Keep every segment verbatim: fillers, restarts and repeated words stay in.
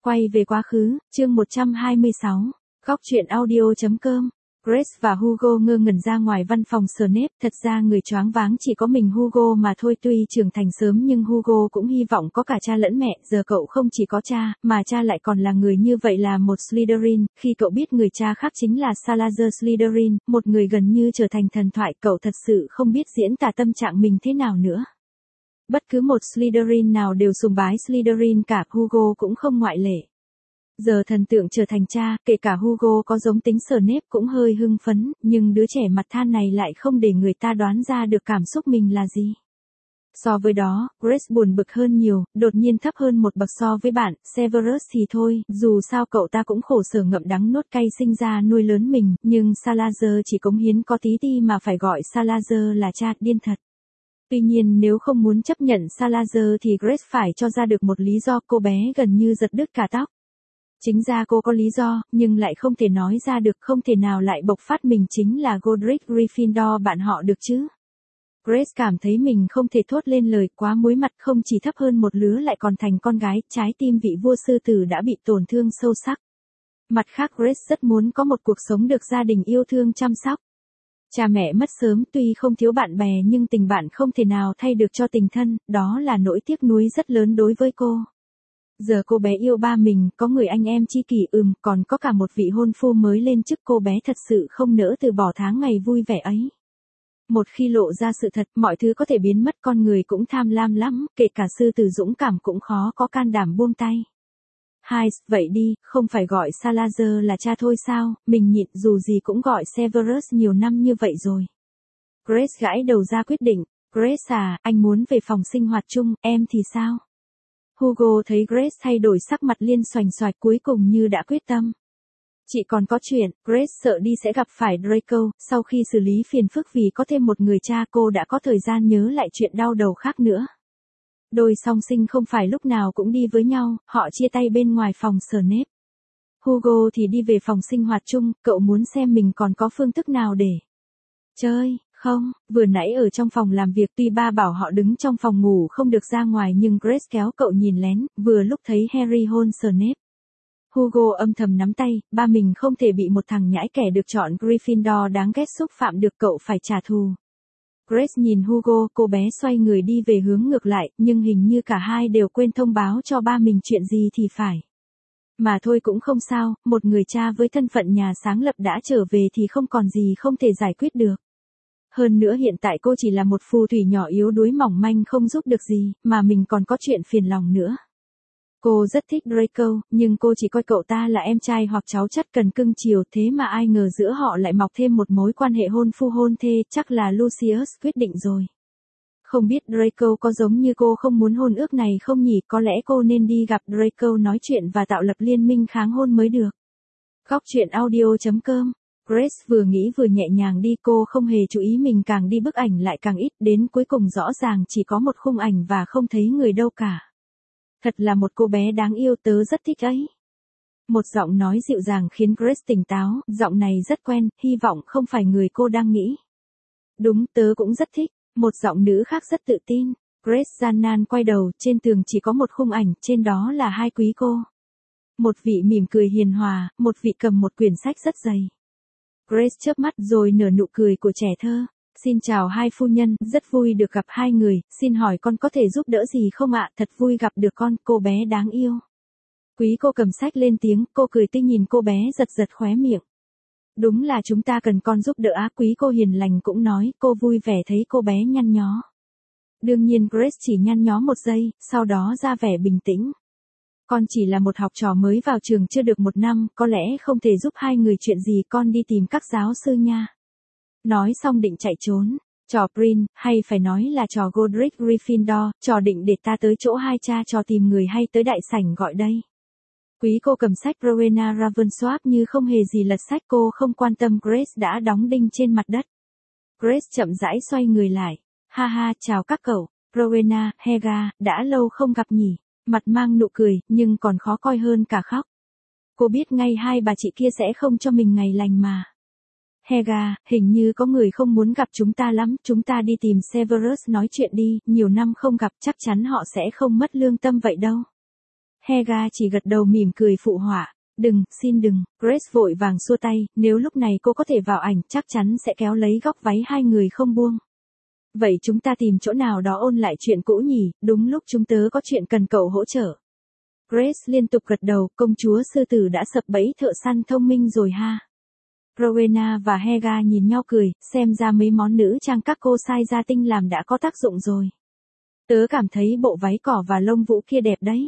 Quay về quá khứ, chương một trăm hai mươi sáu, góc truyện audio chấm com. Grace và Hugo ngơ ngẩn ra ngoài văn phòng Snape, thật ra người choáng váng chỉ có mình Hugo mà thôi, tuy trưởng thành sớm nhưng Hugo cũng hy vọng có cả cha lẫn mẹ, giờ cậu không chỉ có cha, mà cha lại còn là người như vậy, là một Slytherin, khi cậu biết người cha khác chính là Salazar Slytherin, một người gần như trở thành thần thoại, cậu thật sự không biết diễn tả tâm trạng mình thế nào nữa. Bất cứ một Slytherin nào đều sùng bái Slytherin cả, Hugo cũng không ngoại lệ. Giờ thần tượng trở thành cha, kể cả Hugo có giống tính Snape cũng hơi hưng phấn, nhưng đứa trẻ mặt than này lại không để người ta đoán ra được cảm xúc mình là gì. So với đó, Grace buồn bực hơn nhiều, đột nhiên thấp hơn một bậc so với bạn, Severus thì thôi, dù sao cậu ta cũng khổ sở ngậm đắng nuốt cay sinh ra nuôi lớn mình, nhưng Salazar chỉ cống hiến có tí ti mà phải gọi Salazar là cha, điên thật. Tuy nhiên nếu không muốn chấp nhận Salazar thì Grace phải cho ra được một lý do, cô bé gần như giật đứt cả tóc. Chính ra cô có lý do, nhưng lại không thể nói ra được, không thể nào lại bộc phát mình chính là Godric Gryffindor bạn họ được chứ. Grace cảm thấy mình không thể thốt lên lời, quá muối mặt, không chỉ thấp hơn một lứa lại còn thành con gái, trái tim vị vua sư tử đã bị tổn thương sâu sắc. Mặt khác Grace rất muốn có một cuộc sống được gia đình yêu thương chăm sóc. Cha mẹ mất sớm, tuy không thiếu bạn bè nhưng tình bạn không thể nào thay được cho tình thân, đó là nỗi tiếc nuối rất lớn đối với cô. Giờ cô bé yêu ba mình, có người anh em tri kỷ, ừm, còn có cả một vị hôn phu mới lên chức, cô bé thật sự không nỡ từ bỏ tháng ngày vui vẻ ấy. Một khi lộ ra sự thật, mọi thứ có thể biến mất, con người cũng tham lam lắm, kể cả sư tử dũng cảm cũng khó có can đảm buông tay. Hai, vậy đi, không phải gọi Salazar là cha thôi sao, mình nhịn, dù gì cũng gọi Severus nhiều năm như vậy rồi. Grace gãi đầu ra quyết định, Grace à, anh muốn về phòng sinh hoạt chung, em thì sao? Hugo thấy Grace thay đổi sắc mặt liên xoành xoạch, cuối cùng như đã quyết tâm. Chị còn có chuyện, Grace sợ đi sẽ gặp phải Draco, sau khi xử lý phiền phức vì có thêm một người cha, cô đã có thời gian nhớ lại chuyện đau đầu khác nữa. Đôi song sinh không phải lúc nào cũng đi với nhau, họ chia tay bên ngoài phòng Snape. Hugo thì đi về phòng sinh hoạt chung, cậu muốn xem mình còn có phương thức nào để chơi. Không, vừa nãy ở trong phòng làm việc tuy ba bảo họ đứng trong phòng ngủ không được ra ngoài nhưng Grace kéo cậu nhìn lén, vừa lúc thấy Harry hôn Snape. Hugo âm thầm nắm tay, ba mình không thể bị một thằng nhãi kẻ được chọn Gryffindor đáng ghét xúc phạm được, cậu phải trả thù. Grace nhìn Hugo, cô bé xoay người đi về hướng ngược lại, nhưng hình như cả hai đều quên thông báo cho ba mình chuyện gì thì phải. Mà thôi cũng không sao, một người cha với thân phận nhà sáng lập đã trở về thì không còn gì không thể giải quyết được. Hơn nữa hiện tại cô chỉ là một phù thủy nhỏ yếu đuối mỏng manh không giúp được gì, mà mình còn có chuyện phiền lòng nữa. Cô rất thích Draco, nhưng cô chỉ coi cậu ta là em trai hoặc cháu chắt cần cưng chiều, thế mà ai ngờ giữa họ lại mọc thêm một mối quan hệ hôn phu hôn thê, chắc là Lucius quyết định rồi. Không biết Draco có giống như cô không muốn hôn ước này không nhỉ, có lẽ cô nên đi gặp Draco nói chuyện và tạo lập liên minh kháng hôn mới được. Góc truyện audio chấm com. Grace vừa nghĩ vừa nhẹ nhàng đi, cô không hề chú ý mình càng đi bức ảnh lại càng ít, đến cuối cùng rõ ràng chỉ có một khung ảnh và không thấy người đâu cả. Thật là một cô bé đáng yêu, tớ rất thích ấy. Một giọng nói dịu dàng khiến Grace tỉnh táo, giọng này rất quen, hy vọng không phải người cô đang nghĩ. Đúng, tớ cũng rất thích, một giọng nữ khác rất tự tin. Grace gian nan quay đầu, trên tường chỉ có một khung ảnh, trên đó là hai quý cô. Một vị mỉm cười hiền hòa, một vị cầm một quyển sách rất dày. Grace chớp mắt rồi nở nụ cười của trẻ thơ. Xin chào hai phu nhân, rất vui được gặp hai người, xin hỏi con có thể giúp đỡ gì không ạ, thật vui gặp được con, cô bé đáng yêu. Quý cô cầm sách lên tiếng, cô cười tinh nhìn cô bé giật giật khóe miệng. Đúng là chúng ta cần con giúp đỡ á, quý cô hiền lành cũng nói, cô vui vẻ thấy cô bé nhăn nhó. Đương nhiên Grace chỉ nhăn nhó một giây, sau đó ra vẻ bình tĩnh. Con chỉ là một học trò mới vào trường chưa được một năm, có lẽ không thể giúp hai người chuyện gì, con đi tìm các giáo sư nha. Nói xong định chạy trốn. Trò Prin, hay phải nói là trò Godric Gryffindor, trò định để ta tới chỗ hai cha trò tìm người hay tới đại sảnh gọi đây. Quý cô cầm sách Rowena Ravensworth như không hề gì lật sách, cô không quan tâm Grace đã đóng đinh trên mặt đất. Grace chậm rãi xoay người lại. Ha ha, chào các cậu, Rowena, Helga, đã lâu không gặp nhỉ. Mặt mang nụ cười, nhưng còn khó coi hơn cả khóc. Cô biết ngay hai bà chị kia sẽ không cho mình ngày lành mà. Helga, hình như có người không muốn gặp chúng ta lắm, chúng ta đi tìm Severus nói chuyện đi, nhiều năm không gặp chắc chắn họ sẽ không mất lương tâm vậy đâu. Helga chỉ gật đầu mỉm cười phụ họa. Đừng, xin đừng, Grace vội vàng xua tay, nếu lúc này cô có thể vào ảnh chắc chắn sẽ kéo lấy góc váy hai người không buông. Vậy chúng ta tìm chỗ nào đó ôn lại chuyện cũ nhỉ, đúng lúc chúng tớ có chuyện cần cậu hỗ trợ. Grace liên tục gật đầu, công chúa sư tử đã sập bẫy thợ săn thông minh rồi ha. Rowena và Helga nhìn nhau cười, xem ra mấy món nữ trang các cô sai gia tinh làm đã có tác dụng rồi. Tớ cảm thấy bộ váy cỏ và lông vũ kia đẹp đấy.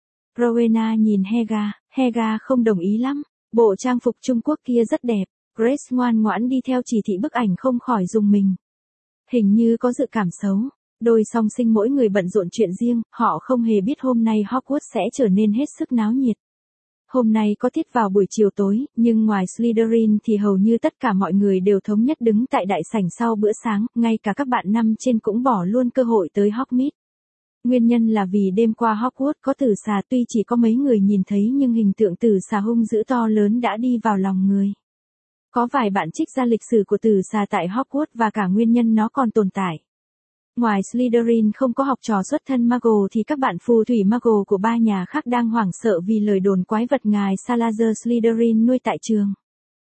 Rowena nhìn Helga, Helga không đồng ý lắm. Bộ trang phục Trung Quốc kia rất đẹp. Grace ngoan ngoãn đi theo chỉ thị bức ảnh không khỏi rùng mình. Hình như có dự cảm xấu. Đôi song sinh mỗi người bận rộn chuyện riêng, họ không hề biết hôm nay Hogwarts sẽ trở nên hết sức náo nhiệt. Hôm nay có tiết vào buổi chiều tối, nhưng ngoài Slytherin thì hầu như tất cả mọi người đều thống nhất đứng tại đại sảnh sau bữa sáng, ngay cả các bạn năm trên cũng bỏ luôn cơ hội tới Hogsmeade. Nguyên nhân là vì đêm qua Hogwarts có tử xà, tuy chỉ có mấy người nhìn thấy nhưng hình tượng tử xà hung dữ to lớn đã đi vào lòng người. Có vài bạn trích ra lịch sử của tử xà tại Hogwarts và cả nguyên nhân nó còn tồn tại. Ngoài Slytherin không có học trò xuất thân Muggle thì các bạn phù thủy Muggle của ba nhà khác đang hoảng sợ vì lời đồn quái vật ngài Salazar Slytherin nuôi tại trường.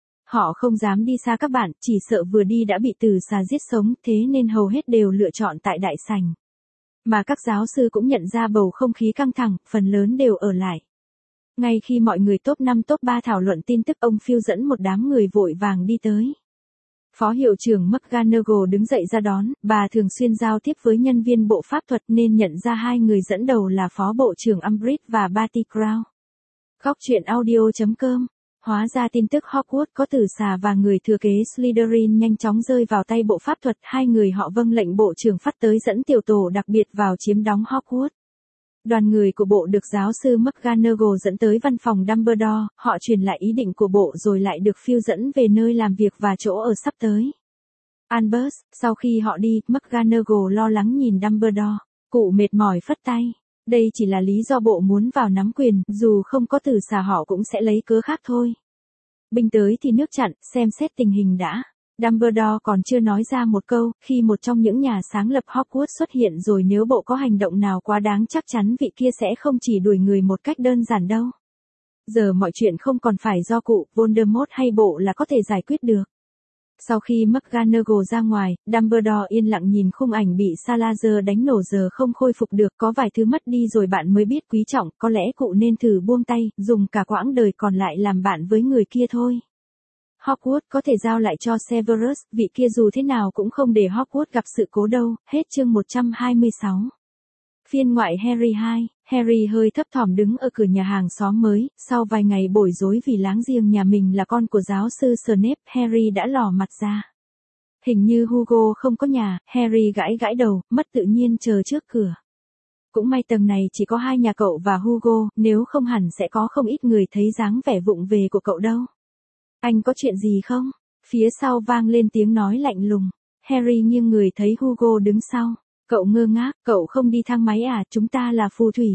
Họ không dám đi xa các bạn, chỉ sợ vừa đi đã bị tử xà giết sống, thế nên hầu hết đều lựa chọn tại đại sảnh. Mà các giáo sư cũng nhận ra bầu không khí căng thẳng, phần lớn đều ở lại. Ngay khi mọi người top năm top ba thảo luận tin tức, ông Phil dẫn một đám người vội vàng đi tới. Phó hiệu trưởng McGonagall đứng dậy ra đón, bà thường xuyên giao tiếp với nhân viên bộ pháp thuật nên nhận ra hai người dẫn đầu là Phó Bộ trưởng Umbridge và Barty Crouch. Góc truyện audio chấm com. Hóa ra tin tức Hogwarts có tử xà và người thừa kế Slytherin nhanh chóng rơi vào tay bộ pháp thuật, hai người họ vâng lệnh bộ trưởng phát tới dẫn tiểu tổ đặc biệt vào chiếm đóng Hogwarts. Đoàn người của bộ được giáo sư McGonagall dẫn tới văn phòng Dumbledore, họ truyền lại ý định của bộ rồi lại được Phil dẫn về nơi làm việc và chỗ ở sắp tới. Albus, sau khi họ đi, McGonagall lo lắng nhìn Dumbledore, cụ mệt mỏi phất tay. Đây chỉ là lý do bộ muốn vào nắm quyền, dù không có tử xà họ cũng sẽ lấy cớ khác thôi. Binh tới thì nước chặn, xem xét tình hình đã. Dumbledore còn chưa nói ra một câu, khi một trong những nhà sáng lập Hogwarts xuất hiện rồi, nếu bộ có hành động nào quá đáng chắc chắn vị kia sẽ không chỉ đuổi người một cách đơn giản đâu. Giờ mọi chuyện không còn phải do cụ, Voldemort hay bộ là có thể giải quyết được. Sau khi McGonagall ra ngoài, Dumbledore yên lặng nhìn khung ảnh bị Salazar đánh nổ giờ không khôi phục được, có vài thứ mất đi rồi bạn mới biết quý trọng, có lẽ cụ nên thử buông tay, dùng cả quãng đời còn lại làm bạn với người kia thôi. Hogwarts có thể giao lại cho Severus, vị kia dù thế nào cũng không để Hogwarts gặp sự cố đâu. Hết chương một trăm hai mươi sáu. Phiên ngoại Harry hai, Harry hơi thấp thỏm đứng ở cửa nhà hàng xóm mới, sau vài ngày bối rối vì láng giềng nhà mình là con của giáo sư Snape, Harry đã lò mặt ra. Hình như Hugo không có nhà, Harry gãi gãi đầu, mất tự nhiên chờ trước cửa. Cũng may tầng này chỉ có hai nhà cậu và Hugo, nếu không hẳn sẽ có không ít người thấy dáng vẻ vụng về của cậu đâu. Anh có chuyện gì không? Phía sau vang lên tiếng nói lạnh lùng. Harry nghiêng người thấy Hugo đứng sau. Cậu ngơ ngác, cậu không đi thang máy à, chúng ta là phù thủy.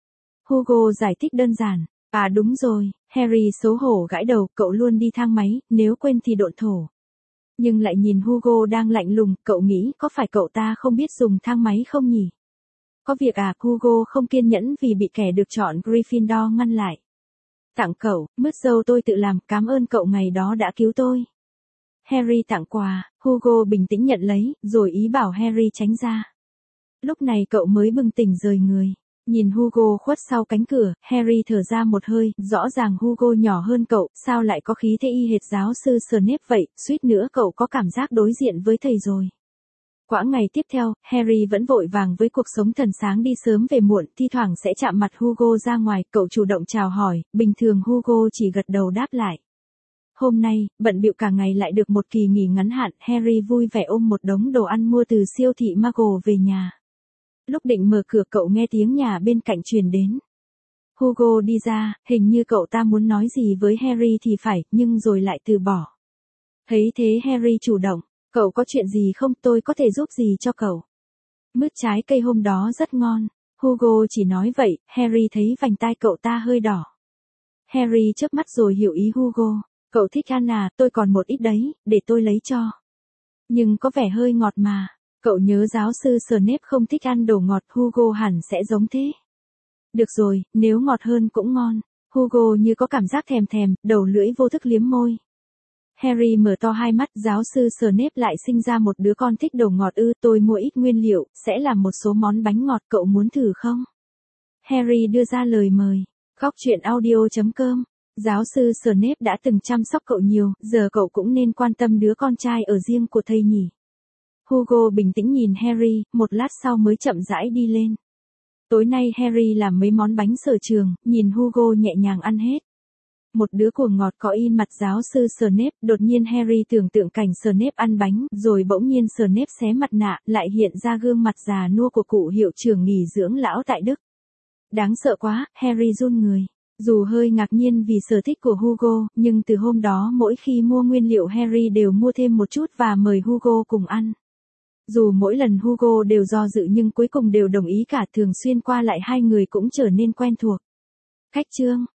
Hugo giải thích đơn giản. À đúng rồi, Harry xấu hổ gãi đầu, cậu luôn đi thang máy, nếu quên thì độn thổ. Nhưng lại nhìn Hugo đang lạnh lùng, cậu nghĩ có phải cậu ta không biết dùng thang máy không nhỉ? Có việc à, Hugo không kiên nhẫn vì bị kẻ được chọn Gryffindor ngăn lại. Tặng cậu, mứt dâu tôi tự làm, cảm ơn cậu ngày đó đã cứu tôi. Harry tặng quà, Hugo bình tĩnh nhận lấy, rồi ý bảo Harry tránh ra. Lúc này cậu mới bừng tỉnh rời người. Nhìn Hugo khuất sau cánh cửa, Harry thở ra một hơi, rõ ràng Hugo nhỏ hơn cậu, sao lại có khí thế y hệt giáo sư Snape vậy, suýt nữa cậu có cảm giác đối diện với thầy rồi. Quãng ngày tiếp theo, Harry vẫn vội vàng với cuộc sống thần sáng đi sớm về muộn, thi thoảng sẽ chạm mặt Hugo ra ngoài, cậu chủ động chào hỏi, bình thường Hugo chỉ gật đầu đáp lại. Hôm nay, bận bịu cả ngày lại được một kỳ nghỉ ngắn hạn, Harry vui vẻ ôm một đống đồ ăn mua từ siêu thị Muggle về nhà. Lúc định mở cửa cậu nghe tiếng nhà bên cạnh truyền đến. Hugo đi ra, hình như cậu ta muốn nói gì với Harry thì phải, nhưng rồi lại từ bỏ. Thấy thế Harry chủ động. Cậu có chuyện gì không, tôi có thể giúp gì cho cậu? Mứt trái cây hôm đó rất ngon. Hugo chỉ nói vậy, Harry thấy vành tai cậu ta hơi đỏ. Harry chớp mắt rồi hiểu ý Hugo. Cậu thích ăn à, tôi còn một ít đấy, để tôi lấy cho. Nhưng có vẻ hơi ngọt mà. Cậu nhớ giáo sư Snape không thích ăn đồ ngọt, Hugo hẳn sẽ giống thế. Được rồi, nếu ngọt hơn cũng ngon. Hugo như có cảm giác thèm thèm, đầu lưỡi vô thức liếm môi. Harry mở to hai mắt, giáo sư Snape lại sinh ra một đứa con thích đồ ngọt ư, tôi mua ít nguyên liệu, sẽ làm một số món bánh ngọt, cậu muốn thử không? Harry đưa ra lời mời. Góc truyện audio chấm com. Giáo sư Snape đã từng chăm sóc cậu nhiều, giờ cậu cũng nên quan tâm đứa con trai ở riêng của thầy nhỉ. Hugo bình tĩnh nhìn Harry, một lát sau mới chậm rãi đi lên. Tối nay Harry làm mấy món bánh sở trường, nhìn Hugo nhẹ nhàng ăn hết. Một đứa cuồng ngọt có in mặt giáo sư Snape, đột nhiên Harry tưởng tượng cảnh Snape ăn bánh, rồi bỗng nhiên Snape xé mặt nạ, lại hiện ra gương mặt già nua của cụ hiệu trưởng nghỉ dưỡng lão tại Đức. Đáng sợ quá, Harry run người. Dù hơi ngạc nhiên vì sở thích của Hugo, nhưng từ hôm đó mỗi khi mua nguyên liệu Harry đều mua thêm một chút và mời Hugo cùng ăn. Dù mỗi lần Hugo đều do dự nhưng cuối cùng đều đồng ý cả, thường xuyên qua lại hai người cũng trở nên quen thuộc. Cách chương